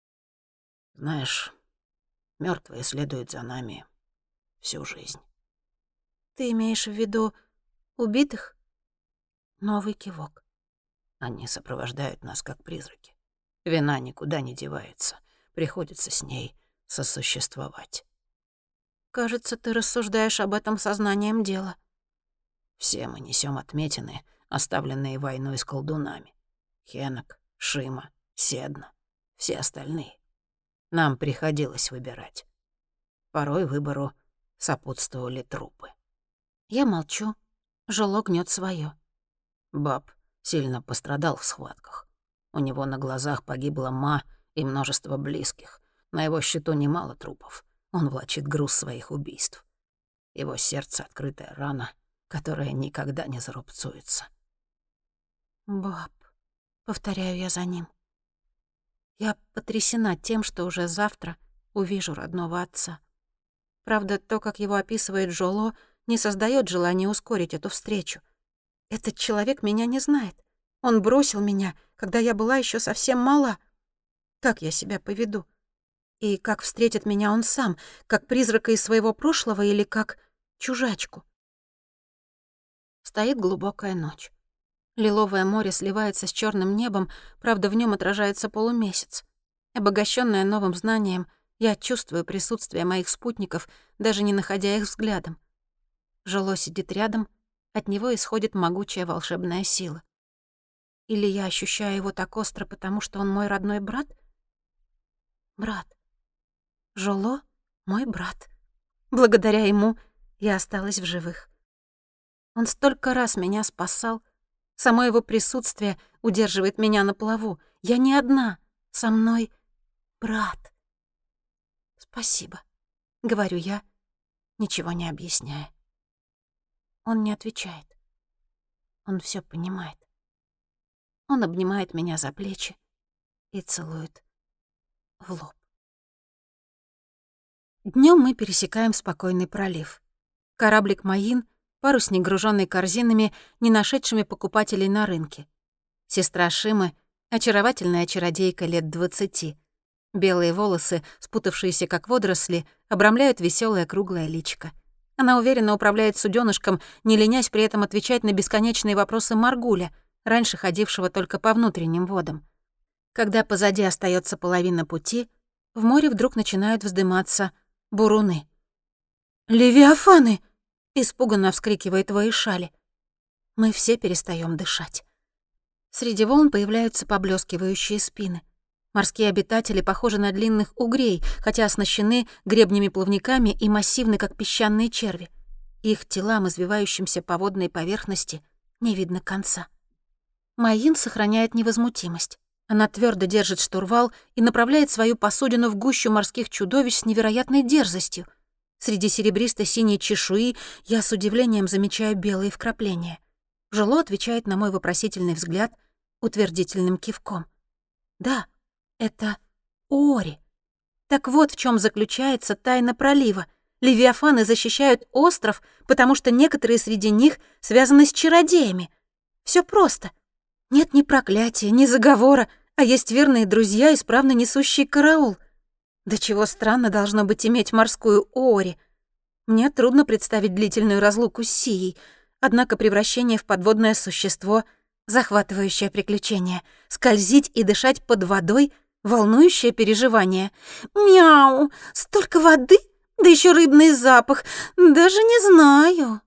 Знаешь, мертвые следуют за нами всю жизнь. Ты имеешь в виду убитых? Новый кивок. Они сопровождают нас как призраки. Вина никуда не девается. Приходится с ней сосуществовать. Кажется, ты рассуждаешь об этом сознанием дела. Все мы несем отметины, оставленные войной с колдунами. Хенок, Шима, Седна, все остальные. Нам приходилось выбирать. Порой выбору сопутствовали трупы. Я молчу. Жоло гнёт своё. Баб сильно пострадал в схватках. У него на глазах погибла ма и множество близких. На его счету немало трупов. Он влачит груз своих убийств. Его сердце — открытая рана, которая никогда не зарубцуется. «Баб», — повторяю я за ним. Я потрясена тем, что уже завтра увижу родного отца. Правда, то, как его описывает Жоло, не создаёт желания ускорить эту встречу. Этот человек меня не знает. Он бросил меня, когда я была ещё совсем мала. Как я себя поведу? И как встретит меня он сам, как призрака из своего прошлого или как чужачку? Стоит глубокая ночь. Лиловое море сливается с чёрным небом, правда, в нём отражается полумесяц. Обогащённая новым знанием, я чувствую присутствие моих спутников, даже не находя их взглядом. Жоло сидит рядом, от него исходит могучая волшебная сила. Или я ощущаю его так остро, потому что он мой родной брат? Брат. Жоло — мой брат. Благодаря ему я осталась в живых. Он столько раз меня спасал. Само его присутствие удерживает меня на плаву. Я не одна. Со мной брат. «Спасибо», — говорю я, ничего не объясняя. Он не отвечает. Он всё понимает. Он обнимает меня за плечи и целует в лоб. Днём мы пересекаем спокойный пролив. Кораблик «Маин», парусник, гружённый корзинами, не нашедшими покупателей на рынке. Сестра Шимы — очаровательная чародейка лет 20. Белые волосы, спутавшиеся как водоросли, обрамляют весёлое круглое личико. Она уверенно управляет суденышком, не ленясь при этом отвечать на бесконечные вопросы Маргуля, раньше ходившего только по внутренним водам. Когда позади остается половина пути, в море вдруг начинают вздыматься буруны. «Левиафаны!» — испуганно вскрикивает Ваишали. Мы все перестаём дышать. Среди волн появляются поблескивающие спины. Морские обитатели похожи на длинных угрей, хотя оснащены гребнями-плавниками и массивны, как песчаные черви. Их телам, извивающимся по водной поверхности, не видно конца. Маин сохраняет невозмутимость. Она твёрдо держит штурвал и направляет свою посудину в гущу морских чудовищ с невероятной дерзостью. Среди серебристо-синей чешуи я с удивлением замечаю белые вкрапления. Жоло отвечает на мой вопросительный взгляд утвердительным кивком. Да, это Ори. Так вот в чём заключается тайна пролива. Левиафаны защищают остров, потому что некоторые среди них связаны с чародеями. Всё просто. Нет ни проклятия, ни заговора, а есть верные друзья, исправно несущие караул. До чего странно должно быть иметь морскую Ори. Мне трудно представить длительную разлуку с Сией, однако превращение в подводное существо — захватывающее приключение. Скользить и дышать под водой — волнующее переживание. Мяу! Столько воды! Да ещё рыбный запах! Даже не знаю.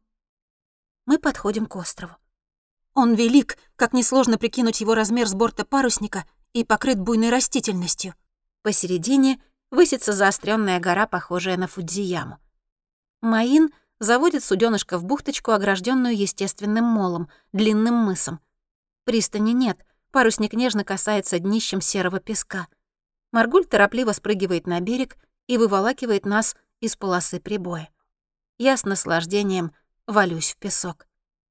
Мы подходим к острову. Он велик, как несложно прикинуть его размер с борта парусника, и покрыт буйной растительностью. Посередине высится заострённая гора, похожая на Фудзияму. Маин заводит суденышко в бухточку, огражденную естественным молом, длинным мысом. Пристани нет, парусник нежно касается днищем серого песка. Маргуль торопливо спрыгивает на берег и выволакивает нас из полосы прибоя. Я с наслаждением валюсь в песок.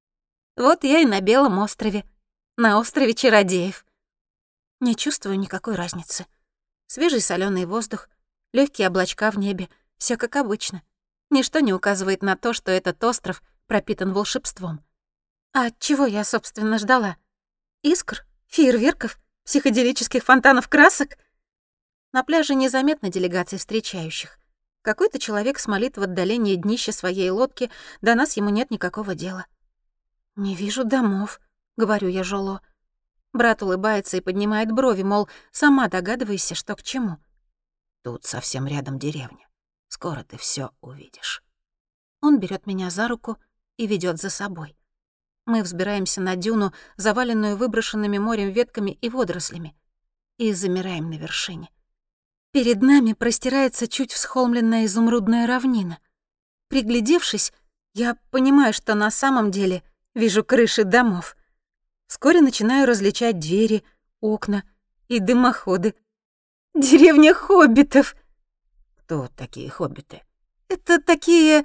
Вот я и на Белом острове, на острове чародеев. Не чувствую никакой разницы. Свежий солёный воздух, лёгкие облачка в небе, всё как обычно. Ничто не указывает на то, что этот остров пропитан волшебством. А чего я, собственно, ждала? Искр? Фейерверков? Психоделических фонтанов красок? На пляже незаметно делегаций встречающих. Какой-то человек смолит в отдалении днища своей лодки, до нас ему нет никакого дела. «Не вижу домов», — говорю я Жоло. Брат улыбается и поднимает брови, мол, сама догадывайся, что к чему. Тут совсем рядом деревня. Скоро ты все увидишь. Он берет меня за руку и ведет за собой. Мы взбираемся на дюну, заваленную выброшенными морем ветками и водорослями, и замираем на вершине. Перед нами простирается чуть всхолмленная изумрудная равнина. Приглядевшись, я понимаю, что на самом деле вижу крыши домов. Вскоре начинаю различать двери, окна и дымоходы. Деревня хоббитов. Кто такие хоббиты? Это такие...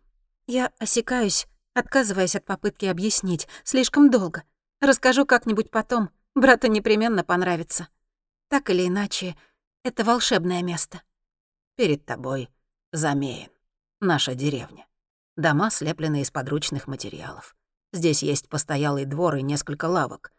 Я осекаюсь, отказываясь от попытки объяснить. Слишком долго. Расскажу как-нибудь потом. Брату непременно понравится. Так или иначе, это волшебное место. Перед тобой Замеин, наша деревня. Дома слеплены из подручных материалов. Здесь есть постоялый двор и несколько лавок.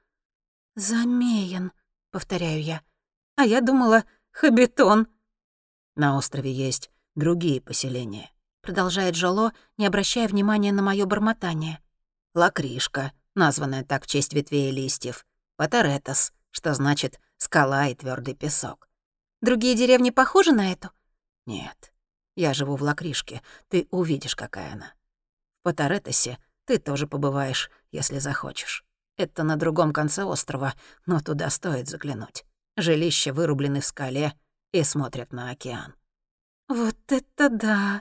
«Замеин», — повторяю я. А я думала, хоббитон. На острове есть другие поселения. Продолжает Жоло, не обращая внимания на моё бормотание. Лакришка, названная так в честь ветвей и листьев. Патаретос, что значит скала и твёрдый песок. Другие деревни похожи на эту? Нет, я живу в Лакришке, ты увидишь, какая она. В Патаретосе ты тоже побываешь, если захочешь. Это на другом конце острова, но туда стоит заглянуть. Жилища вырублены в скале и смотрят на океан. Вот это да!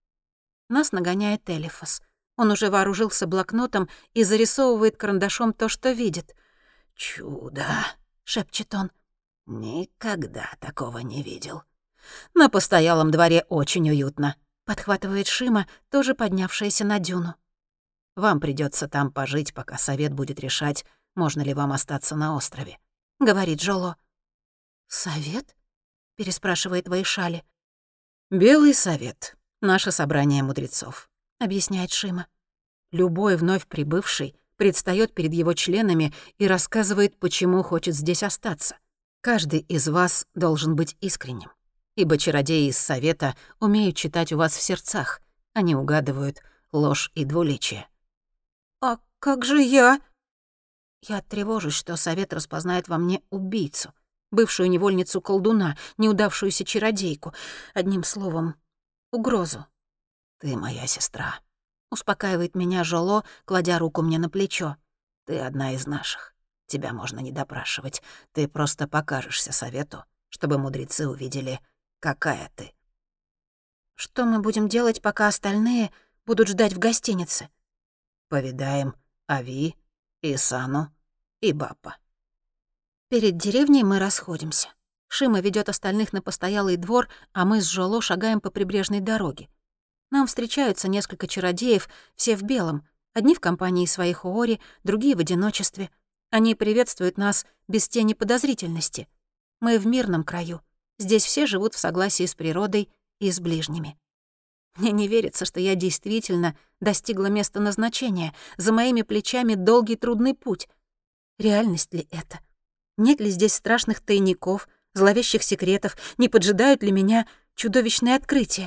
Нас нагоняет Элифас. Он уже вооружился блокнотом и зарисовывает карандашом то, что видит. «Чудо!» — шепчет он. «Никогда такого не видел. На постоялом дворе очень уютно», — подхватывает Шима, тоже поднявшаяся на дюну. «Вам придётся там пожить, пока совет будет решать, можно ли вам остаться на острове», — говорит Жоло. «Совет?» — переспрашивает Вайшали. «Белый совет. Наше собрание мудрецов», — объясняет Шима. «Любой вновь прибывший предстаёт перед его членами и рассказывает, почему хочет здесь остаться. Каждый из вас должен быть искренним, ибо чародеи из совета умеют читать у вас в сердцах, они угадывают ложь и двуличие». «А как же я?» Я тревожусь, что совет распознает во мне убийцу, бывшую невольницу колдуна, неудавшуюся чародейку, одним словом, угрозу. «Ты моя сестра», — успокаивает меня Жоло, кладя руку мне на плечо. «Ты одна из наших. Тебя можно не допрашивать. Ты просто покажешься совету, чтобы мудрецы увидели, какая ты». «Что мы будем делать, пока остальные будут ждать в гостинице?» «Повидаем Ави, Исану и Баппа». Перед деревней мы расходимся. Шима ведёт остальных на постоялый двор, а мы с Жоло шагаем по прибрежной дороге. Нам встречаются несколько чародеев, все в белом. Одни в компании своих уори, другие в одиночестве. Они приветствуют нас без тени подозрительности. Мы в мирном краю. Здесь все живут в согласии с природой и с ближними. Мне не верится, что я действительно достигла места назначения. За моими плечами долгий трудный путь. Реальность ли это? Нет ли здесь страшных тайников, зловещих секретов? Не поджидают ли меня чудовищные открытия?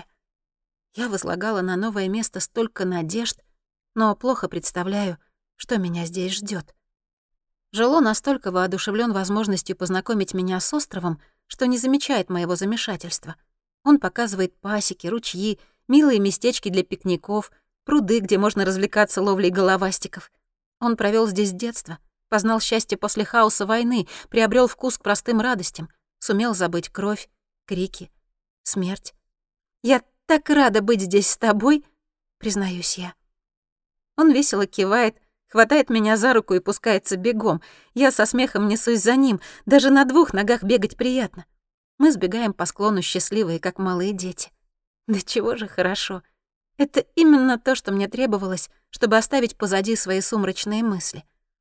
Я возлагала на новое место столько надежд, но плохо представляю, что меня здесь ждёт. Жоло настолько воодушевлён возможностью познакомить меня с островом, что не замечает моего замешательства. Он показывает пасеки, ручьи, милые местечки для пикников, пруды, где можно развлекаться ловлей головастиков. Он провёл здесь детство, познал счастье после хаоса войны, приобрёл вкус к простым радостям, сумел забыть кровь, крики, смерть. Я так рада быть здесь с тобой, признаюсь я. Он весело кивает, хватает меня за руку и пускается бегом. Я со смехом несусь за ним, даже на двух ногах бегать приятно. Мы сбегаем по склону счастливые, как малые дети. Да чего же хорошо. Это именно то, что мне требовалось, чтобы оставить позади свои сумрачные мысли.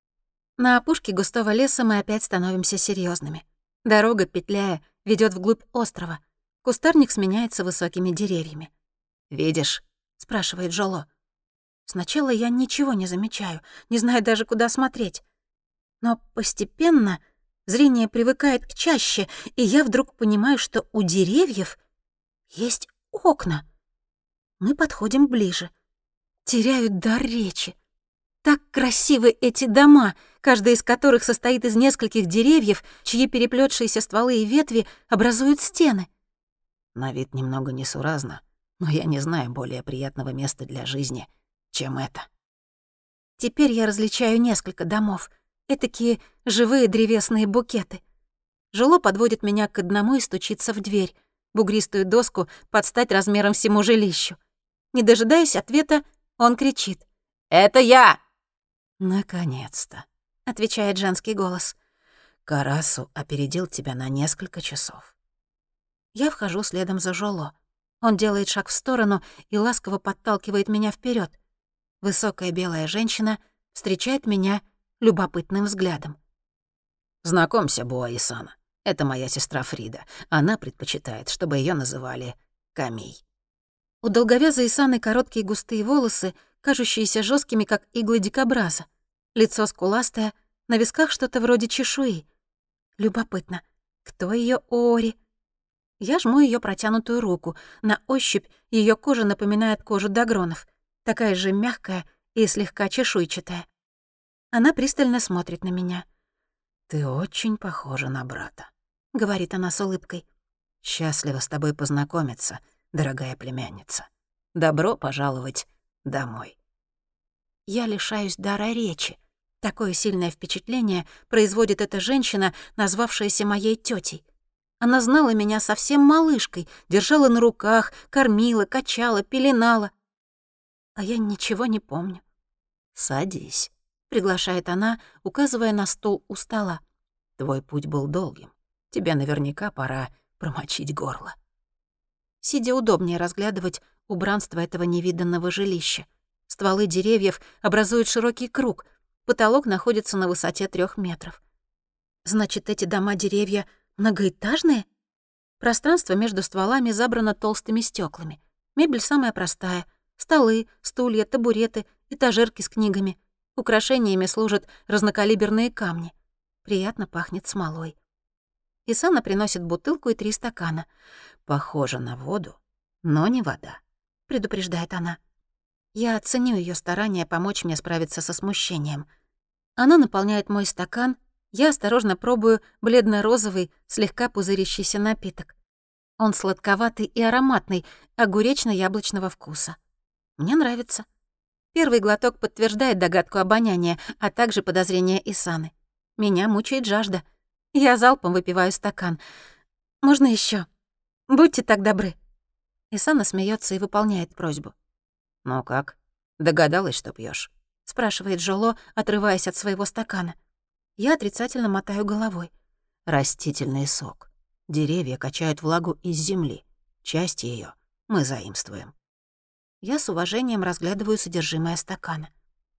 На опушке густого леса мы опять становимся серьёзными. Дорога, петляя, ведёт вглубь острова. Кустарник сменяется высокими деревьями. «Видишь?» — спрашивает Жоло. Сначала я ничего не замечаю, не знаю даже, куда смотреть. Но постепенно зрение привыкает к чаще, и я вдруг понимаю, что у деревьев есть окна. Мы подходим ближе. Теряю дар речи. Так красивы эти дома, каждый из которых состоит из нескольких деревьев, чьи переплетшиеся стволы и ветви образуют стены. На вид немного несуразно, но я не знаю более приятного места для жизни, чем это. Теперь я различаю несколько домов, этакие живые древесные букеты. Жило подводит меня к одному и стучится в дверь, бугристую доску под стать размером всему жилищу. Не дожидаясь ответа, он кричит: «Это я!» «Наконец-то», — отвечает женский голос. «Карасу опередил тебя на несколько часов». Я вхожу следом за Жоло. Он делает шаг в сторону и ласково подталкивает меня вперед. Высокая белая женщина встречает меня любопытным взглядом. «Знакомься, Буа-Исана. Это моя сестра Фрида. Она предпочитает, чтобы ее называли Камей». У долговязой Исаны короткие густые волосы, кажущиеся жесткими, как иглы дикобраза. Лицо скуластое, на висках что-то вроде чешуи. Любопытно, кто ее Ори? Я жму ее протянутую руку. На ощупь ее кожа напоминает кожу дагронов, такая же мягкая и слегка чешуйчатая. Она пристально смотрит на меня. «Ты очень похожа на брата», — говорит она с улыбкой. «Счастлива с тобой познакомиться, дорогая племянница. Добро пожаловать домой». Я лишаюсь дара речи. Такое сильное впечатление производит эта женщина, назвавшаяся моей тётей. Она знала меня совсем малышкой, держала на руках, кормила, качала, пеленала. А я ничего не помню. «Садись», — приглашает она, указывая на стул у стола. «Твой путь был долгим. Тебе наверняка пора промочить горло». Сидя удобнее разглядывать убранство этого невиданного жилища. Стволы деревьев образуют широкий круг, потолок находится на высоте 3 метров. Значит, эти дома-деревья многоэтажные? Пространство между стволами забрано толстыми стеклами. Мебель самая простая. Столы, стулья, табуреты, этажерки с книгами. Украшениями служат разнокалиберные камни. Приятно пахнет смолой. Исана приносит бутылку и 3 стакана. «Похоже на воду, но не вода», — предупреждает она. Я ценю ее старание помочь мне справиться со смущением. Она наполняет мой стакан, я осторожно пробую бледно-розовый, слегка пузырящийся напиток. Он сладковатый и ароматный, огуречно-яблочного вкуса. Мне нравится. Первый глоток подтверждает догадку обоняния, а также подозрения Исаны. Меня мучает жажда. Я залпом выпиваю стакан. «Можно еще? Будьте так добры». Исана смеется и выполняет просьбу. «Ну как, догадалась, что пьешь? Спрашивает Жоло, отрываясь от своего стакана. Я отрицательно мотаю головой. «Растительный сок. Деревья качают влагу из земли. Часть ее мы заимствуем». Я с уважением разглядываю содержимое стакана.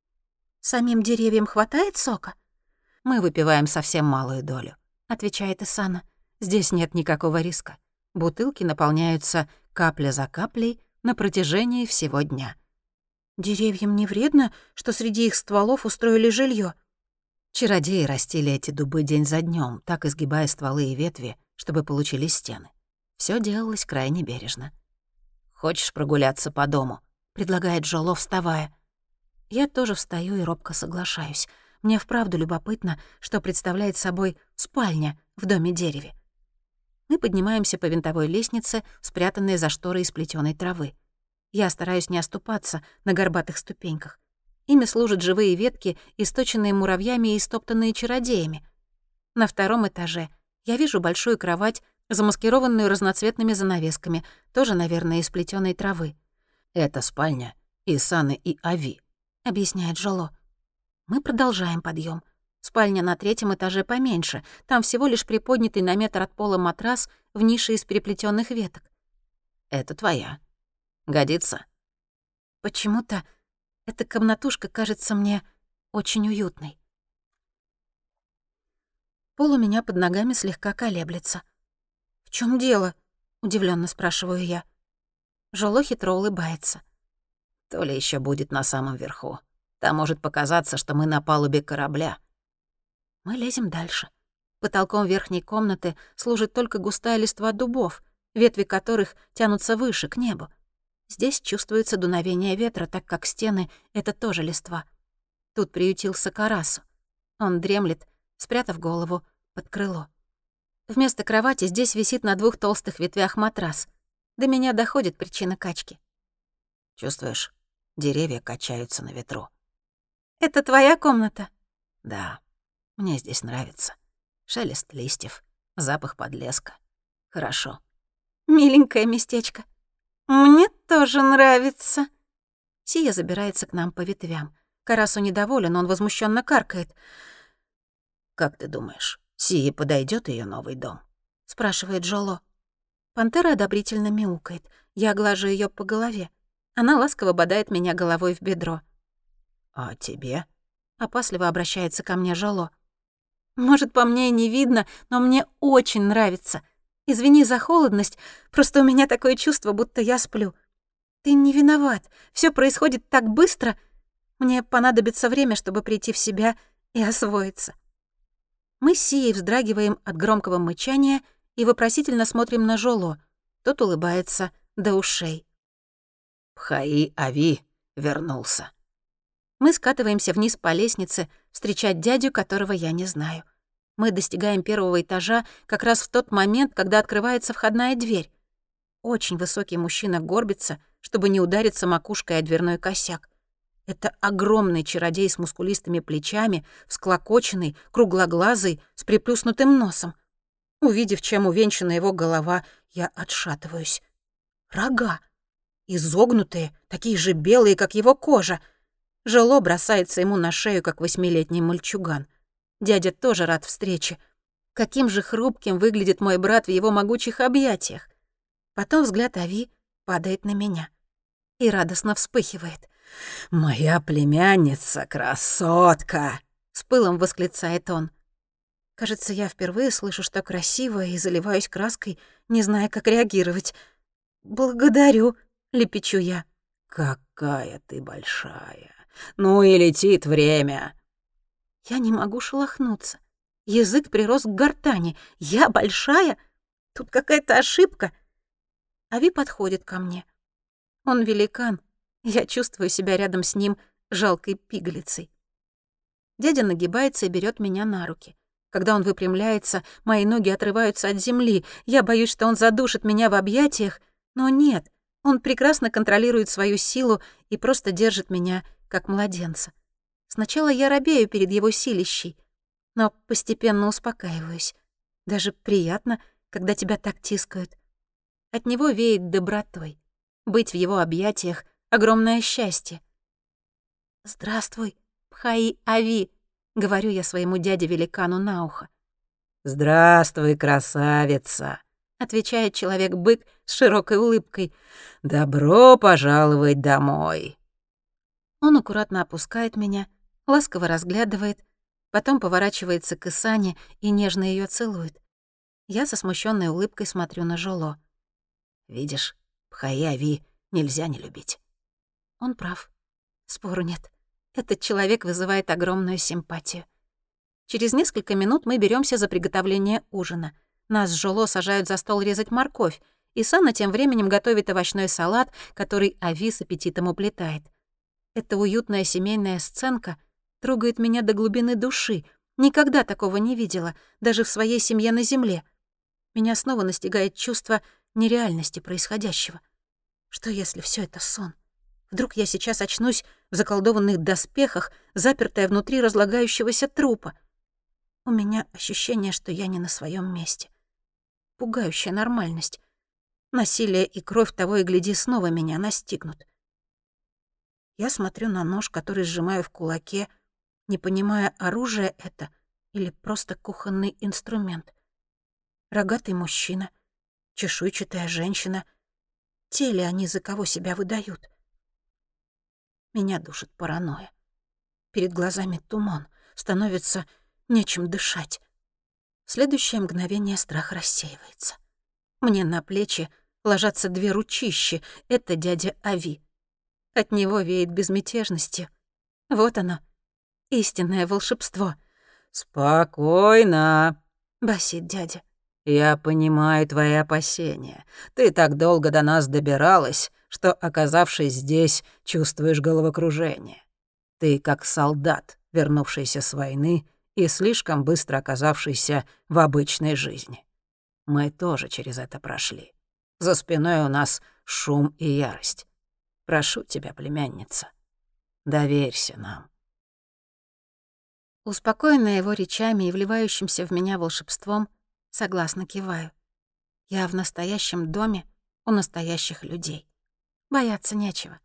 «Самим деревьям хватает сока?» «Мы выпиваем совсем малую долю», — отвечает Исана. «Здесь нет никакого риска. Бутылки наполняются капля за каплей на протяжении всего дня». «Деревьям не вредно, что среди их стволов устроили жилье? Чародеи растили эти дубы день за днем, так изгибая стволы и ветви, чтобы получились стены. Все делалось крайне бережно. «Хочешь прогуляться по дому?» — предлагает Жоло, вставая. Я тоже встаю и робко соглашаюсь. Мне вправду любопытно, что представляет собой спальня в доме-дереве. Мы поднимаемся по винтовой лестнице, спрятанной за шторой из плетёной травы. Я стараюсь не оступаться на горбатых ступеньках. Ими служат живые ветки, источенные муравьями и истоптанные чародеями. На 2 этаже я вижу большую кровать, замаскированную разноцветными занавесками, тоже, наверное, из плетёной травы. «Это спальня Исаны и Ави», — объясняет Жоло. Мы продолжаем подъем. Спальня на 3 этаже поменьше, там всего лишь приподнятый на метр от пола матрас в нише из переплетённых веток. «Это твоя. Годится?» Почему-то эта комнатушка кажется мне очень уютной. Пол у меня под ногами слегка колеблется. «В чем дело?» — удивленно спрашиваю я. Жоло хитро улыбается. «То ли еще будет на самом верху. Там может показаться, что мы на палубе корабля». Мы лезем дальше. Потолком верхней комнаты служит только густая листва дубов, ветви которых тянутся выше, к небу. Здесь чувствуется дуновение ветра, так как стены — это тоже листва. Тут приютился Карасу. Он дремлет, спрятав голову под крыло. Вместо кровати здесь висит на 2 толстых ветвях матрас. До меня доходит причина качки. Чувствуешь, деревья качаются на ветру. «Это твоя комната?» Да, мне здесь нравится. Шелест листьев, запах подлеска. Хорошо. «Миленькое местечко. Мне тоже нравится». Сия забирается к нам по ветвям. Карасу недоволен, он возмущенно каркает. «Как ты думаешь, Сии подойдет ее новый дом?» — спрашивает Жоло. Пантера одобрительно мяукает. Я глажу ее по голове. Она ласково бодает меня головой в бедро. «А тебе?» — опасливо обращается ко мне Жоло. «Может, по мне и не видно, но мне очень нравится. Извини за холодность, просто у меня такое чувство, будто я сплю. Ты не виноват, все происходит так быстро. Мне понадобится время, чтобы прийти в себя и освоиться». Мы с Сией вздрагиваем от громкого мычания и вопросительно смотрим на Жоло. Тот улыбается до ушей. Пхаи-Ави вернулся. Мы скатываемся вниз по лестнице, встречать дядю, которого я не знаю. Мы достигаем 1-го этажа как раз в тот момент, когда открывается входная дверь. Очень высокий мужчина горбится, чтобы не удариться макушкой о дверной косяк. Это огромный чародей с мускулистыми плечами, всклокоченный, круглоглазый, с приплюснутым носом. Увидев, чем увенчана его голова, я отшатываюсь. Рога. Изогнутые, такие же белые, как его кожа. Жоло бросается ему на шею, как 8-летний мальчуган. Дядя тоже рад встрече. Каким же хрупким выглядит мой брат в его могучих объятиях. Потом взгляд Ави падает на меня и радостно вспыхивает. «Моя племянница, красотка!» — с пылом восклицает он. Кажется, я впервые слышу, что красиво, и заливаюсь краской, не зная, как реагировать. «Благодарю», — лепечу я. «Какая ты большая! Ну и летит время!» Я не могу шелохнуться. Язык прирос к гортани. Я большая? Тут какая-то ошибка. Ави подходит ко мне. Он великан. Я чувствую себя рядом с ним жалкой пигалицей. Дядя нагибается и берет меня на руки. Когда он выпрямляется, мои ноги отрываются от земли. Я боюсь, что он задушит меня в объятиях, но нет. Он прекрасно контролирует свою силу и просто держит меня, как младенца. Сначала я робею перед его силищей, но постепенно успокаиваюсь. Даже приятно, когда тебя так тискают. От него веет добротой. Быть в его объятиях — огромное счастье. «Здравствуй, Пхаи-Ави», — говорю я своему дяде-великану на ухо. «Здравствуй, красавица», — отвечает человек-бык с широкой улыбкой. «Добро пожаловать домой». Он аккуратно опускает меня, ласково разглядывает, потом поворачивается к Исане и нежно ее целует. Я со смущенной улыбкой смотрю на Жоло. «Видишь, Пхаи-Ави нельзя не любить». Он прав. Спору нет. Этот человек вызывает огромную симпатию. Через несколько минут мы беремся за приготовление ужина. Нас с Жоло сажают за стол резать морковь, и Сана тем временем готовит овощной салат, который Ави с аппетитом уплетает. Эта уютная семейная сценка трогает меня до глубины души. Никогда такого не видела, даже в своей семье на земле. Меня снова настигает чувство нереальности происходящего. Что если все это сон? Вдруг я сейчас очнусь в заколдованных доспехах, запертая внутри разлагающегося трупа. У меня ощущение, что я не на своем месте. Пугающая нормальность. Насилие и кровь того и гляди снова меня настигнут. Я смотрю на нож, который сжимаю в кулаке, не понимая, оружие это или просто кухонный инструмент. Рогатый мужчина, чешуйчатая женщина. Те ли они, за кого себя выдают? Меня душит паранойя. Перед глазами туман, становится нечем дышать. В следующее мгновение страх рассеивается. Мне на плечи ложатся 2 ручищи. Это дядя Ави. От него веет безмятежностью. Вот оно, истинное волшебство. «Спокойно», — басит дядя. «Я понимаю твои опасения. Ты так долго до нас добиралась, что, оказавшись здесь, чувствуешь головокружение. Ты как солдат, вернувшийся с войны и слишком быстро оказавшийся в обычной жизни. Мы тоже через это прошли. За спиной у нас шум и ярость. Прошу тебя, племянница, доверься нам». Успокоенная его речами и вливающимся в меня волшебством, согласно киваю. Я в настоящем доме у настоящих людей. Бояться нечего.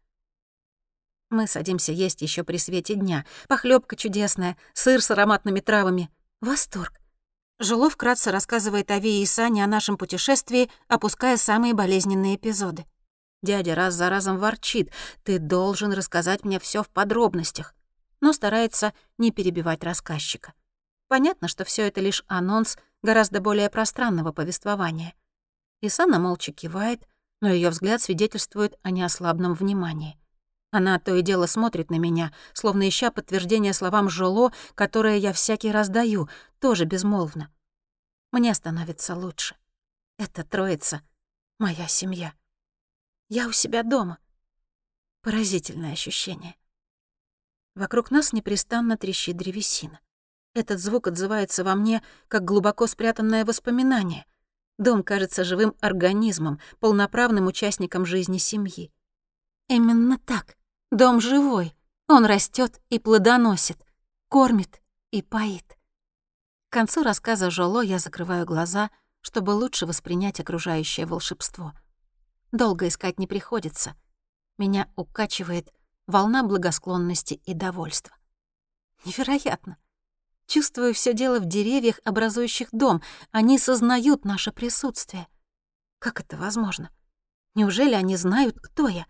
Мы садимся есть еще при свете дня. Похлебка чудесная, сыр с ароматными травами. Восторг. Жило вкратце рассказывает о Вии и Сане о нашем путешествии, опуская самые болезненные эпизоды. Дядя раз за разом ворчит: «Ты должен рассказать мне все в подробностях», но старается не перебивать рассказчика. Понятно, что все это лишь анонс гораздо более пространного повествования. Исана молча кивает, но ее взгляд свидетельствует о неослабном внимании. Она то и дело смотрит на меня, словно ища подтверждение словам Жоло, которое я всякий раз даю, тоже безмолвно. Мне становится лучше. Эта троица — моя семья. Я у себя дома. Поразительное ощущение. Вокруг нас непрестанно трещит древесина. Этот звук отзывается во мне, как глубоко спрятанное воспоминание. Дом кажется живым организмом, полноправным участником жизни семьи. Именно так. Дом живой. Он растет и плодоносит, кормит и поит. К концу рассказа Жоло я закрываю глаза, чтобы лучше воспринять окружающее волшебство. Долго искать не приходится. Меня укачивает волна благосклонности и довольства. Невероятно. Чувствую все дело в деревьях, образующих дом. Они сознают наше присутствие. Как это возможно? Неужели они знают, кто я?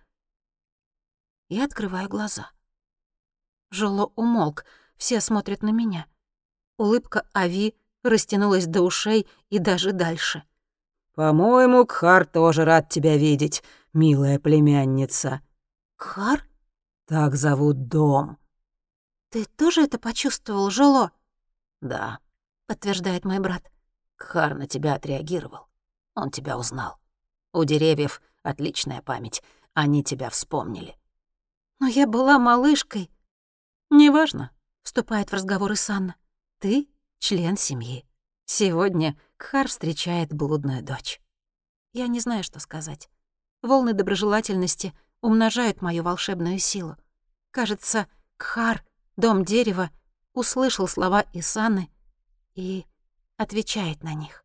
Я открываю глаза. Жоло умолк, все смотрят на меня. Улыбка Ави растянулась до ушей и даже дальше. «По-моему, Кхар тоже рад тебя видеть, милая племянница». «Кхар? Так зовут дом». Ты тоже это почувствовал, Жоло?» «Да», — подтверждает мой брат. Кхар на тебя отреагировал. Он тебя узнал. У деревьев отличная память. Они тебя вспомнили. «Но я была малышкой». «Неважно», — вступает в разговор Исанна. «Ты — член семьи. Сегодня Кхар встречает блудную дочь». Я не знаю, что сказать. Волны доброжелательности умножают мою волшебную силу. Кажется, Кхар, дом дерева, услышал слова Исанны и отвечает на них.